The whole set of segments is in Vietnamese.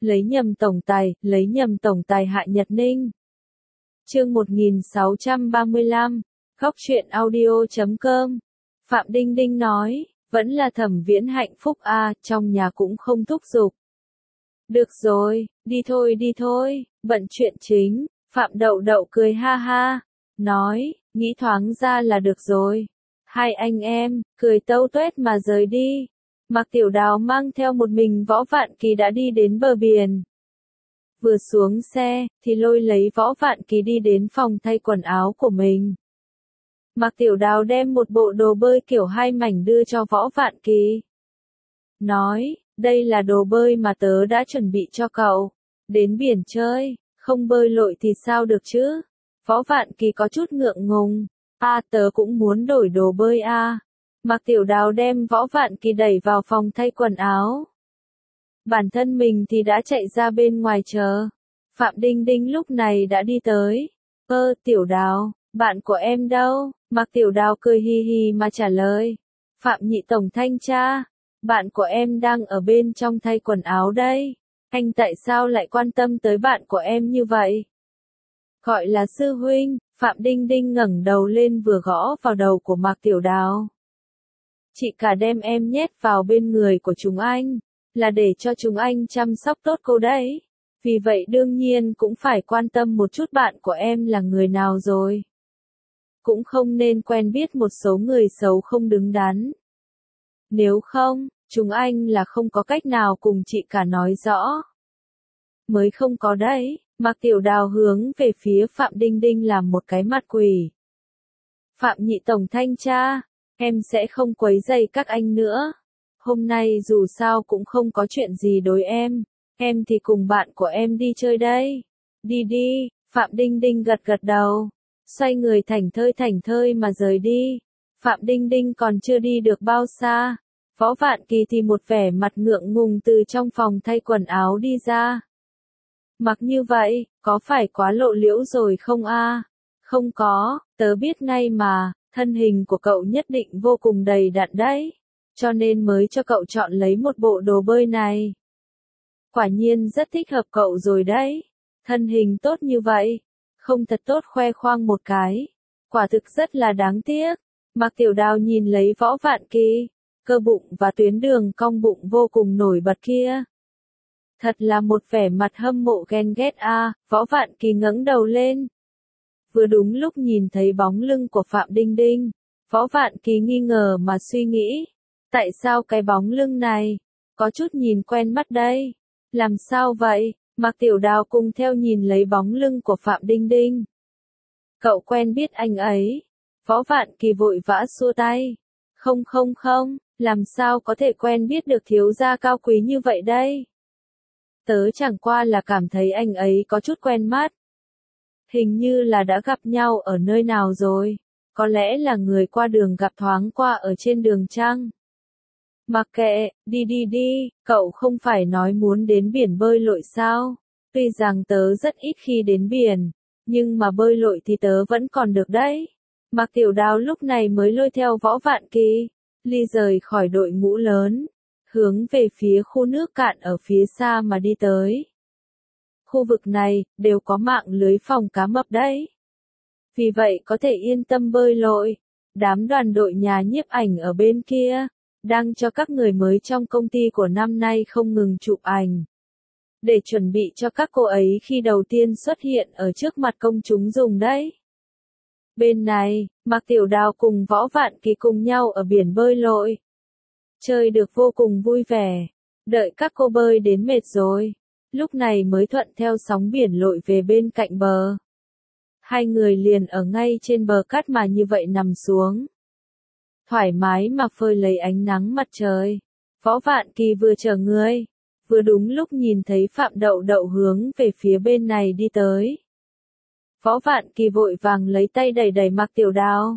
lấy nhầm tổng tài Hạ Nhật Ninh. Chương 1635, Góc truyện audio.com. Phạm Đinh Đinh nói, vẫn là Thẩm Viễn hạnh phúc a, trong nhà cũng không thúc giục. Được rồi, đi thôi, bận chuyện chính. Phạm Đậu Đậu cười ha ha, nói, nghĩ thoáng ra là được rồi. Hai anh em, cười tâu tuét mà rời đi. Mạc Tiểu Đào mang theo một mình Võ Vạn Kỳ đã đi đến bờ biển. Vừa xuống xe, thì lôi lấy Võ Vạn Kỳ đi đến phòng thay quần áo của mình. Mạc Tiểu Đào đem một bộ đồ bơi kiểu 2 mảnh đưa cho Võ Vạn Kỳ. Nói, đây là đồ bơi mà tớ đã chuẩn bị cho cậu. Đến biển chơi, không bơi lội thì sao được chứ? Võ Vạn Kỳ có chút ngượng ngùng. Tớ cũng muốn đổi đồ bơi a. Mạc Tiểu Đào đem Võ Vạn Kỳ đẩy vào phòng thay quần áo. Bản thân mình thì đã chạy ra bên ngoài chờ. Phạm Đinh Đinh lúc này đã đi tới. Tiểu Đào, bạn của em đâu? Mạc Tiểu Đào cười hi hi mà trả lời. Phạm Nhị Tổng thanh tra, bạn của em đang ở bên trong thay quần áo đây. Anh tại sao lại quan tâm tới bạn của em như vậy? Gọi là sư huynh. Phạm Đinh Đinh ngẩng đầu lên vừa gõ vào đầu của Mạc Tiểu Đào. Chị cả đem em nhét vào bên người của chúng anh, là để cho chúng anh chăm sóc tốt cô đấy. Vì vậy đương nhiên cũng phải quan tâm một chút bạn của em là người nào rồi. Cũng không nên quen biết một số người xấu không đứng đắn. Nếu không, chúng anh là không có cách nào cùng chị cả nói rõ. Mới không có đấy. Mạc Tiểu Đào hướng về phía Phạm Đinh Đinh làm một cái mặt quỷ. Phạm Nhị Tổng thanh tra, em sẽ không quấy rầy các anh nữa. Hôm nay dù sao cũng không có chuyện gì đối em thì cùng bạn của em đi chơi đây. Đi, Phạm Đinh Đinh gật đầu, xoay người thảnh thơi mà rời đi. Phạm Đinh Đinh còn chưa đi được bao xa, Võ Vạn Kỳ thì một vẻ mặt ngượng ngùng từ trong phòng thay quần áo đi ra. Mặc như vậy, có phải quá lộ liễu rồi không a? Không có, tớ biết ngay mà, thân hình của cậu nhất định vô cùng đầy đặn đấy, cho nên mới cho cậu chọn lấy một bộ đồ bơi này. Quả nhiên rất thích hợp cậu rồi đấy, thân hình tốt như vậy, không thật tốt khoe khoang một cái, quả thực rất là đáng tiếc. Mạc Tiểu Đào nhìn lấy Võ Vạn Kỳ, cơ bụng và tuyến đường cong bụng vô cùng nổi bật kia. Thật là một vẻ mặt hâm mộ ghen ghét a. Võ Vạn Kỳ ngẩng đầu lên. Vừa đúng lúc nhìn thấy bóng lưng của Phạm Đinh Đinh, Võ Vạn Kỳ nghi ngờ mà suy nghĩ. Tại sao cái bóng lưng này, có chút nhìn quen mắt đây? Làm sao vậy? Mạc Tiểu Đào cùng theo nhìn lấy bóng lưng của Phạm Đinh Đinh. Cậu quen biết anh ấy? Võ Vạn Kỳ vội vã xua tay. Không, làm sao có thể quen biết được thiếu gia cao quý như vậy đây? Tớ chẳng qua là cảm thấy anh ấy có chút quen mắt. Hình như là đã gặp nhau ở nơi nào rồi, có lẽ là người qua đường gặp thoáng qua ở trên đường chăng? Mặc kệ, đi, cậu không phải nói muốn đến biển bơi lội sao? Tuy rằng tớ rất ít khi đến biển, nhưng mà bơi lội thì tớ vẫn còn được đấy. Mạc Tiểu Đào lúc này mới lôi theo Võ Vạn Kỳ, ly rời khỏi đội ngũ lớn, hướng về phía khu nước cạn ở phía xa mà đi tới. Khu vực này, đều có mạng lưới phòng cá mập đấy. Vì vậy có thể yên tâm bơi lội. Đám đoàn đội nhà nhiếp ảnh ở bên kia, đang cho các người mới trong công ty của năm nay không ngừng chụp ảnh. Để chuẩn bị cho các cô ấy khi đầu tiên xuất hiện ở trước mặt công chúng dùng đấy. Bên này, Mạc Tiểu Đào cùng Võ Vạn Kỳ cùng nhau ở biển bơi lội. Chơi được vô cùng vui vẻ. Đợi các cô bơi đến mệt rồi, lúc này mới thuận theo sóng biển lội về bên cạnh bờ. Hai người liền ở ngay trên bờ cát mà như vậy nằm xuống. Thoải mái mà phơi lấy ánh nắng mặt trời. Võ Vạn Kỳ vừa chở người, vừa đúng lúc nhìn thấy Phạm Đậu Đậu hướng về phía bên này đi tới. Võ Vạn Kỳ vội vàng lấy tay đẩy Mạc Tiểu Đào.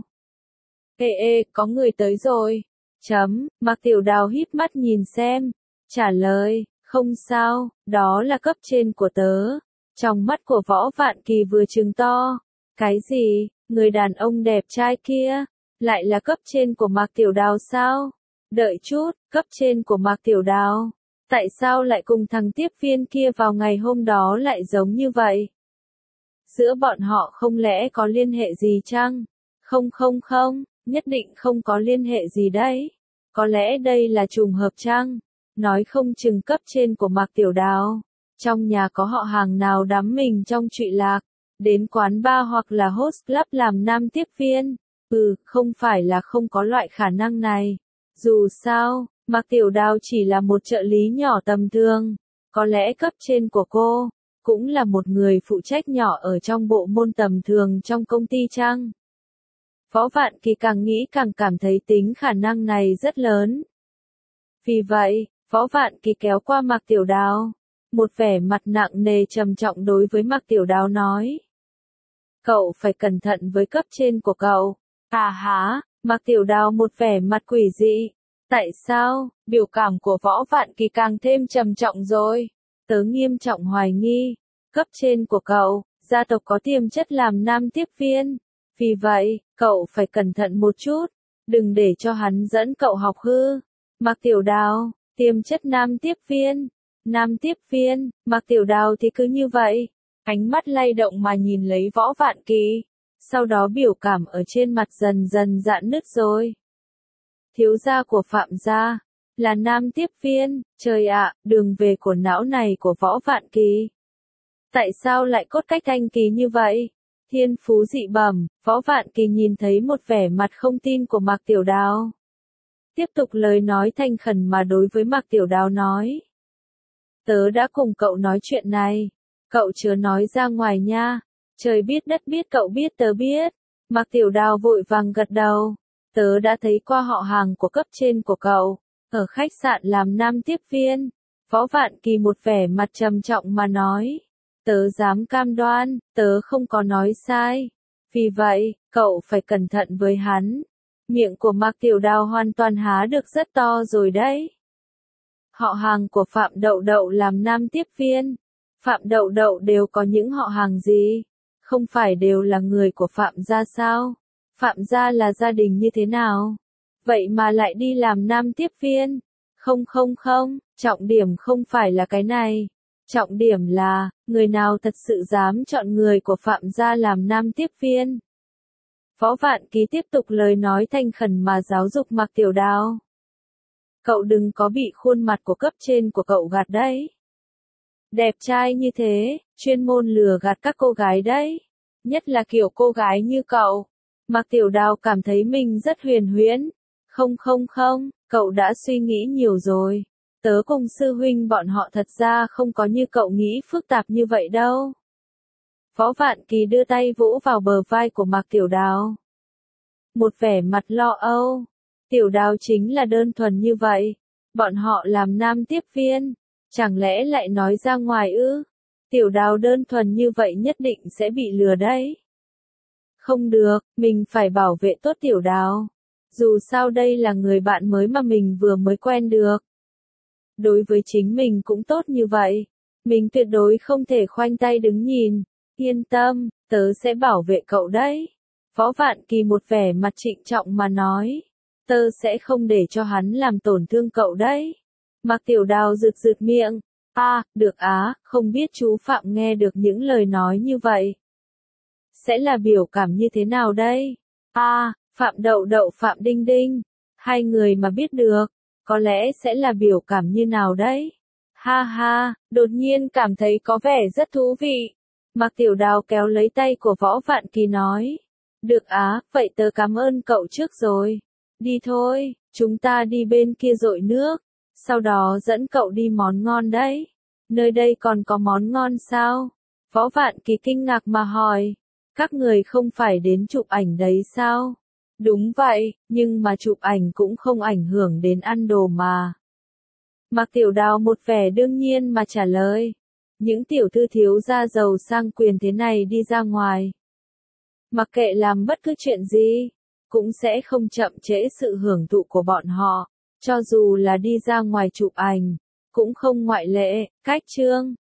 Có người tới rồi. Mạc Tiểu Đào híp mắt nhìn xem, trả lời, không sao, đó là cấp trên của tớ. Trong mắt của Võ Vạn Kỳ vừa trừng to. Cái gì, người đàn ông đẹp trai kia, lại là cấp trên của Mạc Tiểu Đào sao? Đợi chút, cấp trên của Mạc Tiểu Đào. Tại sao lại cùng thằng tiếp viên kia vào ngày hôm đó lại giống như vậy? Giữa bọn họ không lẽ có liên hệ gì chăng? Không, nhất định không có liên hệ gì đấy. Có lẽ đây là trùng hợp chăng? Nói không chừng cấp trên của Mạc Tiểu Đào. Trong nhà có họ hàng nào đắm mình trong trụy lạc, đến quán bar hoặc là host club làm nam tiếp viên. Không phải là không có loại khả năng này. Dù sao, Mạc Tiểu Đào chỉ là một trợ lý nhỏ tầm thường. Có lẽ cấp trên của cô cũng là một người phụ trách nhỏ ở trong bộ môn tầm thường trong công ty chăng? Võ Vạn Kỳ càng nghĩ càng cảm thấy tính khả năng này rất lớn. Vì vậy, Võ Vạn Kỳ kéo qua Mạc Tiểu Đào, một vẻ mặt nặng nề trầm trọng đối với Mạc Tiểu Đào nói. Cậu phải cẩn thận với cấp trên của cậu. Hả? Mạc Tiểu Đào một vẻ mặt quỷ dị. Tại sao? Biểu cảm của Võ Vạn Kỳ càng thêm trầm trọng rồi. Tớ nghiêm trọng hoài nghi, cấp trên của cậu, gia tộc có tiềm chất làm nam tiếp viên. Vì vậy, cậu phải cẩn thận một chút, đừng để cho hắn dẫn cậu học hư. Mạc Tiểu Đào, tiềm chất nam tiếp viên. Nam tiếp viên, Mạc Tiểu Đào thì cứ như vậy, ánh mắt lay động mà nhìn lấy Võ Vạn Kỳ, sau đó biểu cảm ở trên mặt dần dần rạn nứt rồi. Thiếu gia của Phạm gia là nam tiếp viên, trời ạ, đường về của não này của Võ Vạn Kỳ. Tại sao lại cốt cách thanh kỳ như vậy? Thiên phú dị bẩm, Võ Vạn Kỳ nhìn thấy một vẻ mặt không tin của Mạc Tiểu Đào. Tiếp tục lời nói thành khẩn mà đối với Mạc Tiểu Đào nói. Tớ đã cùng cậu nói chuyện này, cậu chớ nói ra ngoài nha, trời biết đất biết cậu biết tớ biết. Mạc Tiểu Đào vội vàng gật đầu, tớ đã thấy qua họ hàng của cấp trên của cậu, ở khách sạn làm nam tiếp viên. Võ Vạn Kỳ một vẻ mặt trầm trọng mà nói. Tớ dám cam đoan, tớ không có nói sai. Vì vậy, cậu phải cẩn thận với hắn. Miệng của Mạc Tiểu Đào hoàn toàn há được rất to rồi đấy. Họ hàng của Phạm Đậu Đậu làm nam tiếp viên. Phạm Đậu Đậu đều có những họ hàng gì? Không phải đều là người của Phạm gia sao? Phạm gia là gia đình như thế nào? Vậy mà lại đi làm nam tiếp viên? Không, trọng điểm không phải là cái này. Trọng điểm là, người nào thật sự dám chọn người của Phạm gia làm nam tiếp viên? Võ Vạn Kỳ tiếp tục lời nói thành khẩn mà giáo dục Mạc Tiểu Đào. Cậu đừng có bị khuôn mặt của cấp trên của cậu gạt đấy. Đẹp trai như thế, chuyên môn lừa gạt các cô gái đấy. Nhất là kiểu cô gái như cậu. Mạc Tiểu Đào cảm thấy mình rất huyền huyễn. Không, cậu đã suy nghĩ nhiều rồi. Tớ cùng sư huynh bọn họ thật ra không có như cậu nghĩ phức tạp như vậy đâu. Võ Vạn Kỳ đưa tay vỗ vào bờ vai của Mạc Tiểu Đào. Một vẻ mặt lo âu. Tiểu Đào chính là đơn thuần như vậy. Bọn họ làm nam tiếp viên. Chẳng lẽ lại nói ra ngoài ư? Tiểu Đào đơn thuần như vậy nhất định sẽ bị lừa đấy. Không được, mình phải bảo vệ tốt Tiểu Đào. Dù sao đây là người bạn mới mà mình vừa mới quen được. Đối với chính mình cũng tốt như vậy. Mình tuyệt đối không thể khoanh tay đứng nhìn. Yên tâm, tớ sẽ bảo vệ cậu đấy. Võ Vạn Kỳ một vẻ mặt trịnh trọng mà nói. Tớ sẽ không để cho hắn làm tổn thương cậu đấy. Mạc Tiểu Đào rực miệng. Được á, không biết chú Phạm nghe được những lời nói như vậy. Sẽ là biểu cảm như thế nào đây? Phạm Đậu Đậu Phạm Đinh Đinh. Hai người mà biết được, có lẽ sẽ là biểu cảm như nào đấy? Ha, đột nhiên cảm thấy có vẻ rất thú vị. Mạc Tiểu Đào kéo lấy tay của Võ Vạn Kỳ nói. Được á, vậy tớ cảm ơn cậu trước rồi. Đi thôi, chúng ta đi bên kia dội nước. Sau đó dẫn cậu đi món ngon đấy. Nơi đây còn có món ngon sao? Võ Vạn Kỳ kinh ngạc mà hỏi. Các người không phải đến chụp ảnh đấy sao? Đúng vậy, nhưng mà chụp ảnh cũng không ảnh hưởng đến ăn đồ mà. Mạc Tiểu Đào một vẻ đương nhiên mà trả lời. Những tiểu thư thiếu gia giàu sang quyền thế này đi ra ngoài. Mặc kệ làm bất cứ chuyện gì, cũng sẽ không chậm trễ sự hưởng thụ của bọn họ. Cho dù là đi ra ngoài chụp ảnh, cũng không ngoại lệ. Cách chương